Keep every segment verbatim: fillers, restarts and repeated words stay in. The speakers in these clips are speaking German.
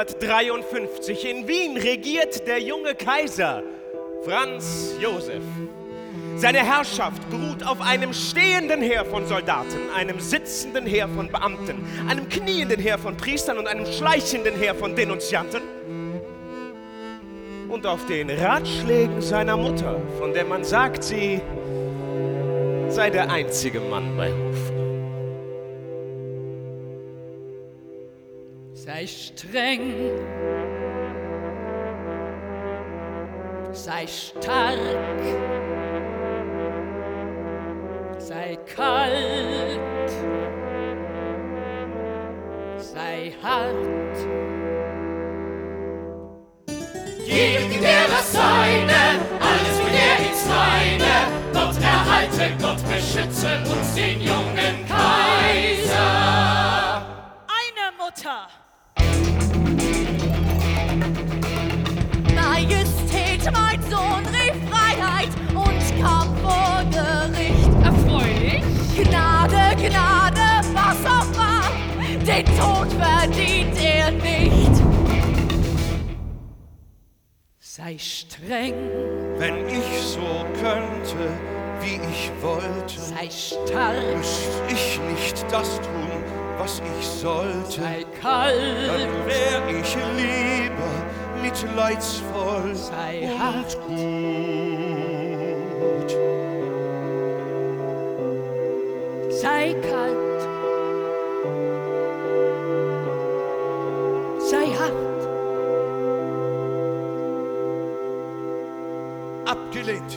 achtzehnhundertdreiundfünfzig in Wien regiert der junge Kaiser Franz Josef. Seine Herrschaft beruht auf einem stehenden Heer von Soldaten, einem sitzenden Heer von Beamten, einem knienden Heer von Priestern und einem schleichenden Heer von Denunzianten und auf den Ratschlägen seiner Mutter, von der man sagt, sie sei der einzige Mann bei Hof. Sei streng, sei stark, sei kalt, sei hart. Jedem der das Seine, alles für der ins Reine. Gott erhalte, Gott beschütze uns, den jungen Kaiser. Eine Mutter. Majestät, mein Sohn rief Freiheit und kam vor Gericht. Erfreulich. Gnade, Gnade, was auch war, den Tod verdient er nicht. Sei streng, Wenn ich so könnte, wie ich wollte, sei stark, müsst ich nicht das tun, was ich sollte. sei kalt, Dann wär ich lieber mitleidsvoll sei und hart. gut. Sei kalt, sei hart. Abgelehnt.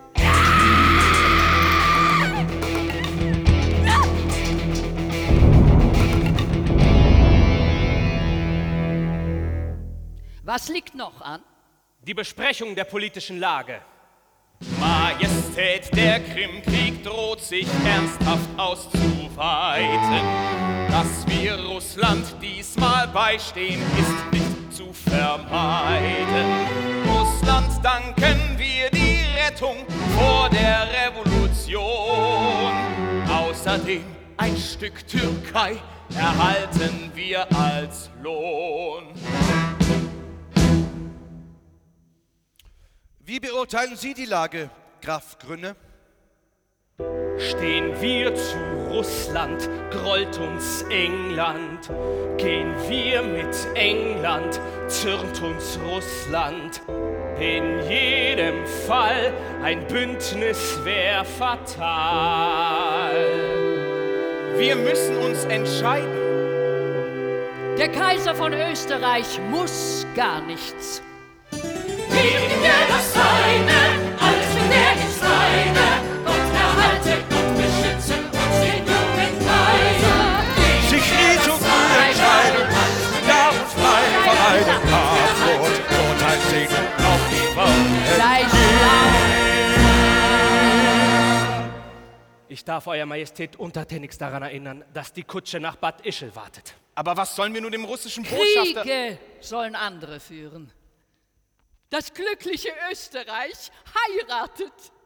Was liegt noch an? Die Besprechung der politischen Lage. Majestät, der Krimkrieg droht sich ernsthaft auszuweiten. Dass wir Russland diesmal beistehen, ist nicht zu vermeiden. Russland danken wir die Rettung vor der Revolution. Außerdem ein Stück Türkei erhalten wir als Lohn. Wie beurteilen Sie die Lage, Graf Grünne? Stehen wir zu Russland, grollt uns England. Gehen wir mit England, zürnt uns Russland. In jedem Fall ein Bündnis wär fatal. Wir müssen uns entscheiden. Der Kaiser von Österreich muss gar nichts. Jedem der das Seine, alles für der ins Reine. Gott erhalte, Gott beschütze uns, den jungen Kaiser. Sich nie zu früh entscheiden, ja und frei von einem Passwort. Und ein Segen auf die Welt. Sei schlau. Ich darf Euer Majestät untertänigst daran erinnern, dass die Kutsche nach Bad Ischl wartet. Aber was sollen wir nun dem russischen Botschafter... Kriege sollen andere führen. Das glückliche Österreich heiratet.